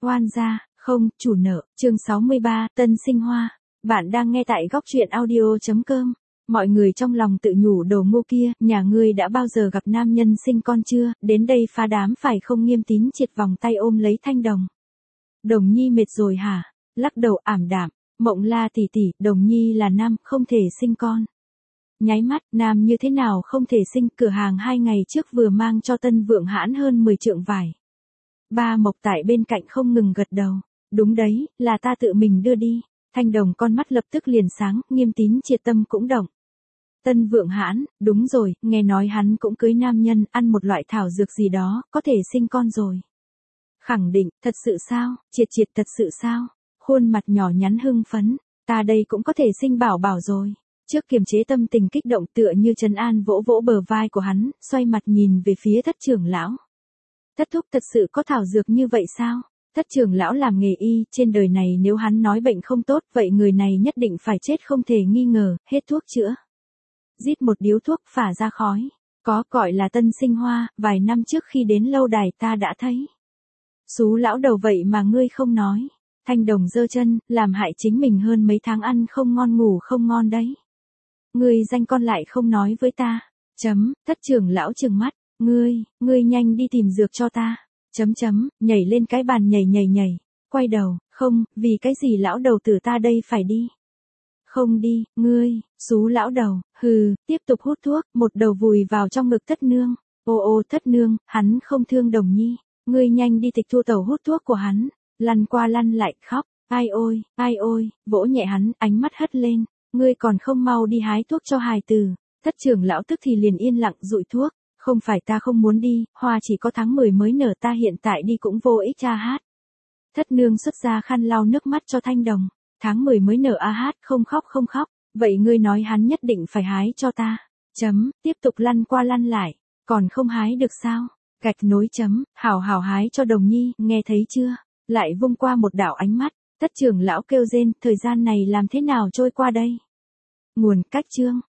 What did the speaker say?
Oan gia, không, chủ nợ, chương 63, tân sinh hoa. Bạn đang nghe tại góc truyện audio.com. Mọi người trong lòng tự nhủ đồ ngu kia, nhà ngươi đã bao giờ gặp nam nhân sinh con chưa, đến đây phá đám phải không. Nghiêm Tín triệt vòng tay ôm lấy Thanh Đồng. Đồng Nhi mệt rồi hả? Lắc đầu ảm đạm, Mộng La tỷ tỷ, Đồng Nhi là nam, không thể sinh con. Nháy mắt, nam như thế nào không thể sinh, cửa hàng 2 ngày trước vừa mang cho Tân Vượng Hãn hơn 10 trượng vải. Ba Mộc tại bên cạnh không ngừng gật đầu. Đúng đấy, là ta tự mình đưa đi. Thanh Đồng con mắt lập tức liền sáng, Nghiêm Tín triệt tâm cũng động. Tân Vượng Hãn, đúng rồi, nghe nói hắn cũng cưới nam nhân, ăn một loại thảo dược gì đó, có thể sinh con rồi. Khẳng định, thật sự sao, triệt thật sự sao? Khuôn mặt nhỏ nhắn hưng phấn, ta đây cũng có thể sinh bảo bảo rồi. Trước kiềm chế tâm tình kích động tựa như trấn an vỗ vỗ bờ vai của hắn, xoay mặt nhìn về phía Thất trưởng lão. Thất thúc thật sự có thảo dược như vậy sao? Thất trưởng lão làm nghề y, trên đời này nếu hắn nói bệnh không tốt, vậy người này nhất định phải chết không thể nghi ngờ, hết thuốc chữa. Rít một điếu thuốc phả ra khói. Có, gọi là tân sinh hoa, vài năm trước khi đến lâu đài ta đã thấy. Xú lão đầu vậy mà ngươi không nói. Thanh Đồng giơ chân, làm hại chính mình hơn mấy tháng ăn không ngon ngủ không ngon đấy. Ngươi danh con lại không nói với ta. Thất trưởng lão trừng mắt. Ngươi nhanh đi tìm dược cho ta. Nhảy lên cái bàn nhảy. Quay đầu, không, vì cái gì lão đầu tử ta đây phải đi. Không đi, ngươi, xú lão đầu, hừ, tiếp tục hút thuốc, một đầu vùi vào trong ngực Thất nương. Ô Thất nương, hắn không thương Đồng Nhi. Ngươi nhanh đi tịch thu tẩu hút thuốc của hắn. Lăn qua lăn lại, khóc. Ai ôi, vỗ nhẹ hắn, ánh mắt hất lên. Ngươi còn không mau đi hái thuốc cho hài tử. Thất trưởng lão tức thì liền yên lặng dụi thuốc. Không phải ta không muốn đi, hoa chỉ có tháng 10 mới nở, ta hiện tại đi cũng vô ích cha hát. Thất nương xuất ra khăn lau nước mắt cho Thanh Đồng. Tháng 10 mới nở a hát, không khóc. Vậy ngươi nói hắn nhất định phải hái cho ta. Tiếp tục lăn qua lăn lại. Còn không hái được sao? Gạch nối hảo hái cho Đồng Nhi, nghe thấy chưa? Lại vung qua một đạo ánh mắt. Thất trưởng lão kêu rên, thời gian này làm thế nào trôi qua đây? Nguồn, cách chương.